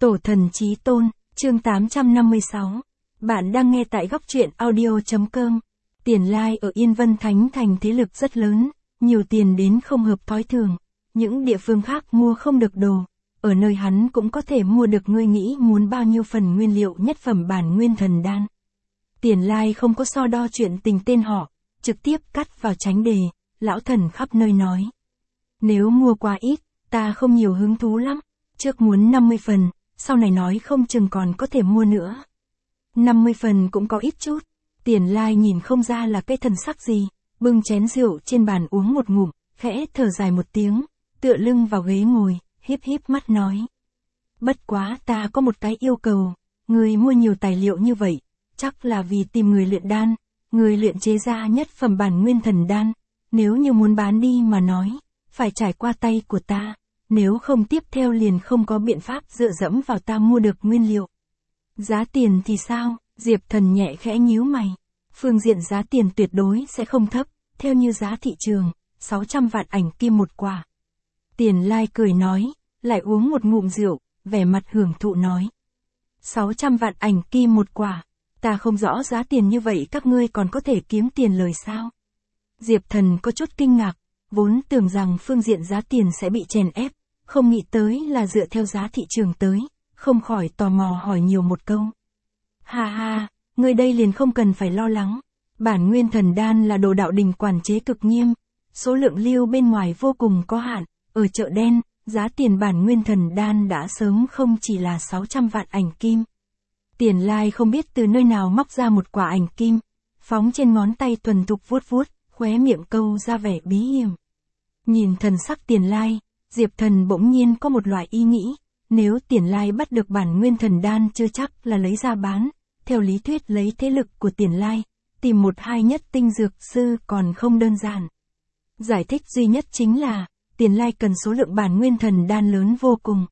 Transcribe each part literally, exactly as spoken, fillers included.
Tổ thần chí tôn, chương tám trăm năm mươi sáu. Bạn đang nghe tại góc truyện audio.com. Tiền Lai ở Yên Vân Thánh Thành thế lực rất lớn, nhiều tiền đến không hợp thói thường. Những địa phương khác mua không được đồ, ở nơi hắn cũng có thể mua được. Ngươi nghĩ muốn bao nhiêu phần nguyên liệu nhất phẩm bản nguyên thần đan. Tiền Lai không có so đo chuyện tình tên họ, trực tiếp cắt vào tránh đề, lão thần khắp nơi nói. Nếu mua quá ít, ta không nhiều hứng thú lắm, trước muốn năm mươi phần, sau này nói không chừng còn có thể mua nữa. năm mươi phần cũng có ít chút, Tiền Lai nhìn không ra là cái thần sắc gì, bưng chén rượu trên bàn uống một ngụm, khẽ thở dài một tiếng, tựa lưng vào ghế ngồi, híp híp mắt nói. Bất quá ta có một cái yêu cầu, người mua nhiều tài liệu như vậy, chắc là vì tìm người luyện đan, người luyện chế ra nhất phẩm bản nguyên thần đan, nếu như muốn bán đi mà nói, phải trải qua tay của ta, nếu không tiếp theo liền không có biện pháp dựa dẫm vào ta mua được nguyên liệu. Giá tiền thì sao? Diệp Thần nhẹ khẽ nhíu mày. Phương diện giá tiền tuyệt đối sẽ không thấp, theo như giá thị trường, sáu trăm vạn ảnh kim một quả. Tiền Lai cười nói, lại uống một ngụm rượu, vẻ mặt hưởng thụ nói. sáu trăm vạn ảnh kim một quả, ta không rõ giá tiền như vậy các ngươi còn có thể kiếm tiền lời sao? Diệp Thần có chút kinh ngạc, vốn tưởng rằng phương diện giá tiền sẽ bị chèn ép, không nghĩ tới là dựa theo giá thị trường tới, không khỏi tò mò hỏi nhiều một câu. Ha ha, người đây liền không cần phải lo lắng, bản nguyên thần đan là đồ đạo đình quản chế cực nghiêm, số lượng lưu bên ngoài vô cùng có hạn, ở chợ đen, giá tiền bản nguyên thần đan đã sớm không chỉ là sáu trăm vạn ảnh kim. Tiền Lai không biết từ nơi nào móc ra một quả ảnh kim, phóng trên ngón tay thuần thục vuốt vuốt, khóe miệng câu ra vẻ bí hiểm. Nhìn thần sắc Tiền Lai, Diệp Thần bỗng nhiên có một loại ý nghĩ, nếu Tiền Lai bắt được bản nguyên thần đan chưa chắc là lấy ra bán, theo lý thuyết lấy thế lực của Tiền Lai, tìm một hai nhất tinh dược sư còn không đơn giản. Giải thích duy nhất chính là, Tiền Lai cần số lượng bản nguyên thần đan lớn vô cùng.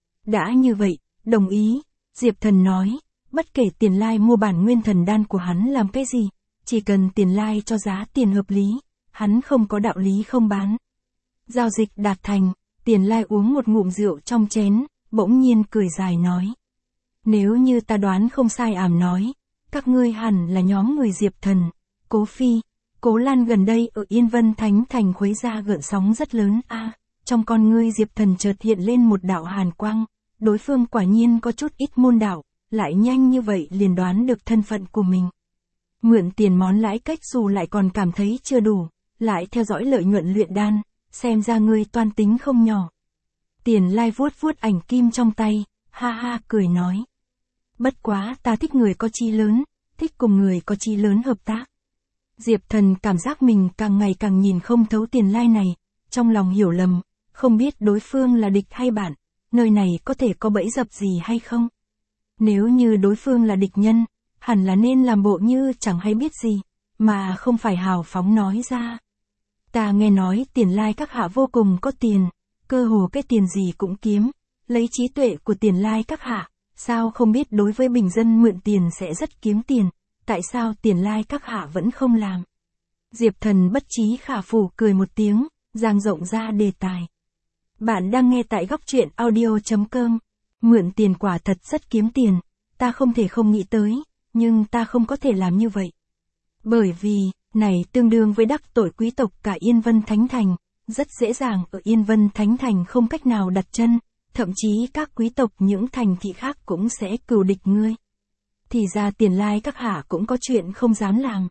Đã như vậy, đồng ý, Diệp Thần nói, bất kể Tiền Lai mua bản nguyên thần đan của hắn làm cái gì, chỉ cần Tiền Lai cho giá tiền hợp lý, hắn không có đạo lý không bán. Giao dịch đạt thành, Tiền Lai uống một ngụm rượu trong chén, bỗng nhiên cười dài nói. Nếu như ta đoán không sai ảm nói, các ngươi hẳn là nhóm người Diệp Thần, Cố Phi, Cố Lan gần đây ở Yên Vân Thánh Thành khuấy ra gợn sóng rất lớn a. À, trong con ngươi Diệp Thần chợt hiện lên một đạo hàn quang, đối phương quả nhiên có chút ít môn đạo, lại nhanh như vậy liền đoán được thân phận của mình. Mượn tiền món lãi cách dù lại còn cảm thấy chưa đủ, lại theo dõi lợi nhuận luyện đan, xem ra ngươi toan tính không nhỏ. Tiền Lai vuốt vuốt ảnh kim trong tay, ha ha cười nói. Bất quá ta thích người có chí lớn, thích cùng người có chí lớn hợp tác. Diệp Thần cảm giác mình càng ngày càng nhìn không thấu Tiền Lai này, trong lòng hiểu lầm, không biết đối phương là địch hay bạn, nơi này có thể có bẫy dập gì hay không. Nếu như đối phương là địch nhân, hẳn là nên làm bộ như chẳng hay biết gì, mà không phải hào phóng nói ra. Ta nghe nói Tiền Lai các hạ vô cùng có tiền, cơ hồ cái tiền gì cũng kiếm, lấy trí tuệ của Tiền Lai các hạ, sao không biết đối với bình dân mượn tiền sẽ rất kiếm tiền, tại sao Tiền Lai các hạ vẫn không làm? Diệp Thần bất trí khả phủ cười một tiếng, dang rộng ra đề tài. Bạn đang nghe tại góc truyện audio.com, mượn tiền quả thật rất kiếm tiền, ta không thể không nghĩ tới, nhưng ta không có thể làm như vậy. Bởi vì, này tương đương với đắc tội quý tộc cả Yên Vân Thánh Thành, rất dễ dàng ở Yên Vân Thánh Thành không cách nào đặt chân, thậm chí các quý tộc những thành thị khác cũng sẽ cừu địch ngươi. Thì ra Tiền Lai các hạ cũng có chuyện không dám làm.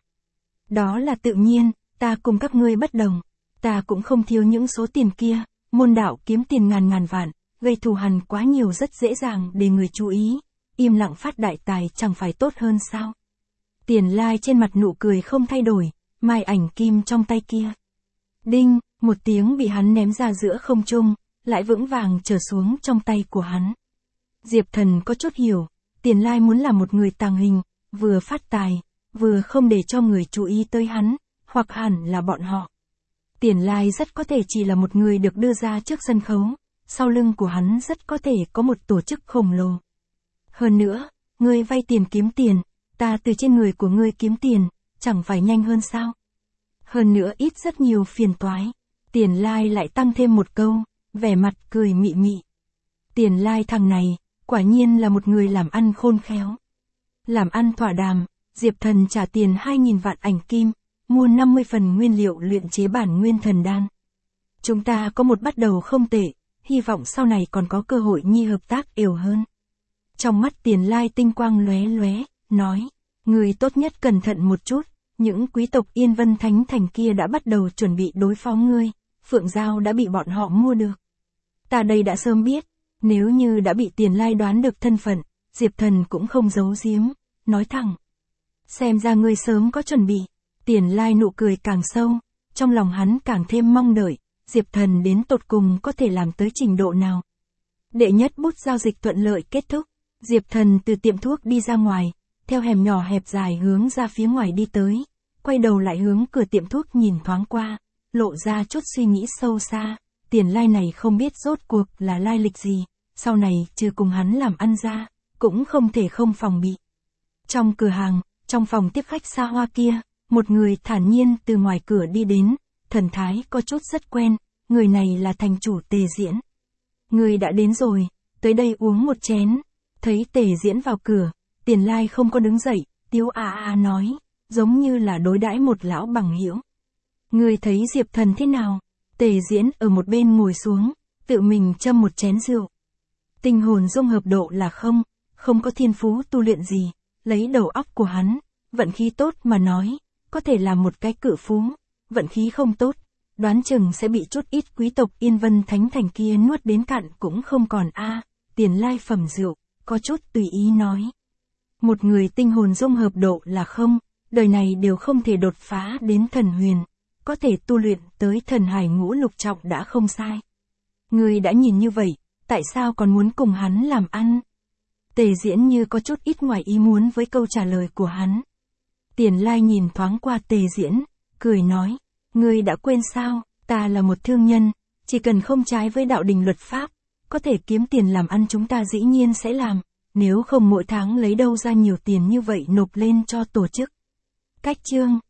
Đó là tự nhiên, ta cùng các ngươi bất đồng, ta cũng không thiếu những số tiền kia, môn đạo kiếm tiền ngàn ngàn vạn, gây thù hằn quá nhiều rất dễ dàng để người chú ý, im lặng phát đại tài chẳng phải tốt hơn sao? Tiền Lai trên mặt nụ cười không thay đổi, mai ảnh kim trong tay kia. Đinh, một tiếng bị hắn ném ra giữa không trung, lại vững vàng trở xuống trong tay của hắn. Diệp Thần có chút hiểu, Tiền Lai muốn là một người tàng hình, vừa phát tài, vừa không để cho người chú ý tới hắn, hoặc hẳn là bọn họ. Tiền Lai rất có thể chỉ là một người được đưa ra trước sân khấu, sau lưng của hắn rất có thể có một tổ chức khổng lồ. Hơn nữa, ngươi vay tiền kiếm tiền, ta từ trên người của ngươi kiếm tiền, chẳng phải nhanh hơn sao? Hơn nữa ít rất nhiều phiền toái. Tiền Lai lại tăng thêm một câu, vẻ mặt cười mị mị. Tiền Lai thằng này, quả nhiên là một người làm ăn khôn khéo. Làm ăn thỏa đàm, Diệp Thần trả tiền hai nghìn vạn ảnh kim, mua năm mươi phần nguyên liệu luyện chế bản nguyên thần đan. Chúng ta có một bắt đầu không tệ, hy vọng sau này còn có cơ hội nhi hợp tác ều hơn. Trong mắt Tiền Lai tinh quang lóe lóe, nói, người tốt nhất cẩn thận một chút, những quý tộc Yên Vân Thánh Thành kia đã bắt đầu chuẩn bị đối phó ngươi, Phượng Giao đã bị bọn họ mua được. Ta đây đã sớm biết, nếu như đã bị Tiền Lai đoán được thân phận, Diệp Thần cũng không giấu giếm, nói thẳng. Xem ra ngươi sớm có chuẩn bị, Tiền Lai nụ cười càng sâu, trong lòng hắn càng thêm mong đợi, Diệp Thần đến tột cùng có thể làm tới trình độ nào. Đệ nhất bút giao dịch thuận lợi kết thúc, Diệp Thần từ tiệm thuốc đi ra ngoài, theo hẻm nhỏ hẹp dài hướng ra phía ngoài đi tới, quay đầu lại hướng cửa tiệm thuốc nhìn thoáng qua, lộ ra chút suy nghĩ sâu xa, Tiền Lai này không biết rốt cuộc là lai lịch gì, sau này trừ cùng hắn làm ăn ra, cũng không thể không phòng bị. Trong cửa hàng, trong phòng tiếp khách xa hoa kia, một người thản nhiên từ ngoài cửa đi đến, thần thái có chút rất quen, người này là thành chủ Tề Diễn. Người đã đến rồi, tới đây uống một chén. Thấy Tề Diễn vào cửa, Tiền Lai không có đứng dậy, tiếu a a nói, giống như là đối đãi một lão bằng hữu. Người thấy Diệp Thần thế nào? Tề Diễn ở một bên ngồi xuống, tự mình châm một chén rượu. Tinh hồn dung hợp độ là không, không có thiên phú tu luyện gì, lấy đầu óc của hắn, vận khí tốt mà nói, có thể là một cái cự phú, vận khí không tốt, đoán chừng sẽ bị chút ít quý tộc Yên Vân Thánh Thành kia nuốt đến cạn cũng không còn a. Tiền Lai phẩm rượu, có chút tùy ý nói. Một người tinh hồn dung hợp độ là không, đời này đều không thể đột phá đến thần huyền, có thể tu luyện tới thần hải ngũ lục trọng đã không sai. Người đã nhìn như vậy, tại sao còn muốn cùng hắn làm ăn? Tề Diễn như có chút ít ngoài ý muốn với câu trả lời của hắn. Tiền Lai nhìn thoáng qua Tề Diễn, cười nói, ngươi đã quên sao, ta là một thương nhân, chỉ cần không trái với đạo đình luật pháp, có thể kiếm tiền làm ăn chúng ta dĩ nhiên sẽ làm, nếu không mỗi tháng lấy đâu ra nhiều tiền như vậy nộp lên cho tổ chức. Cách chương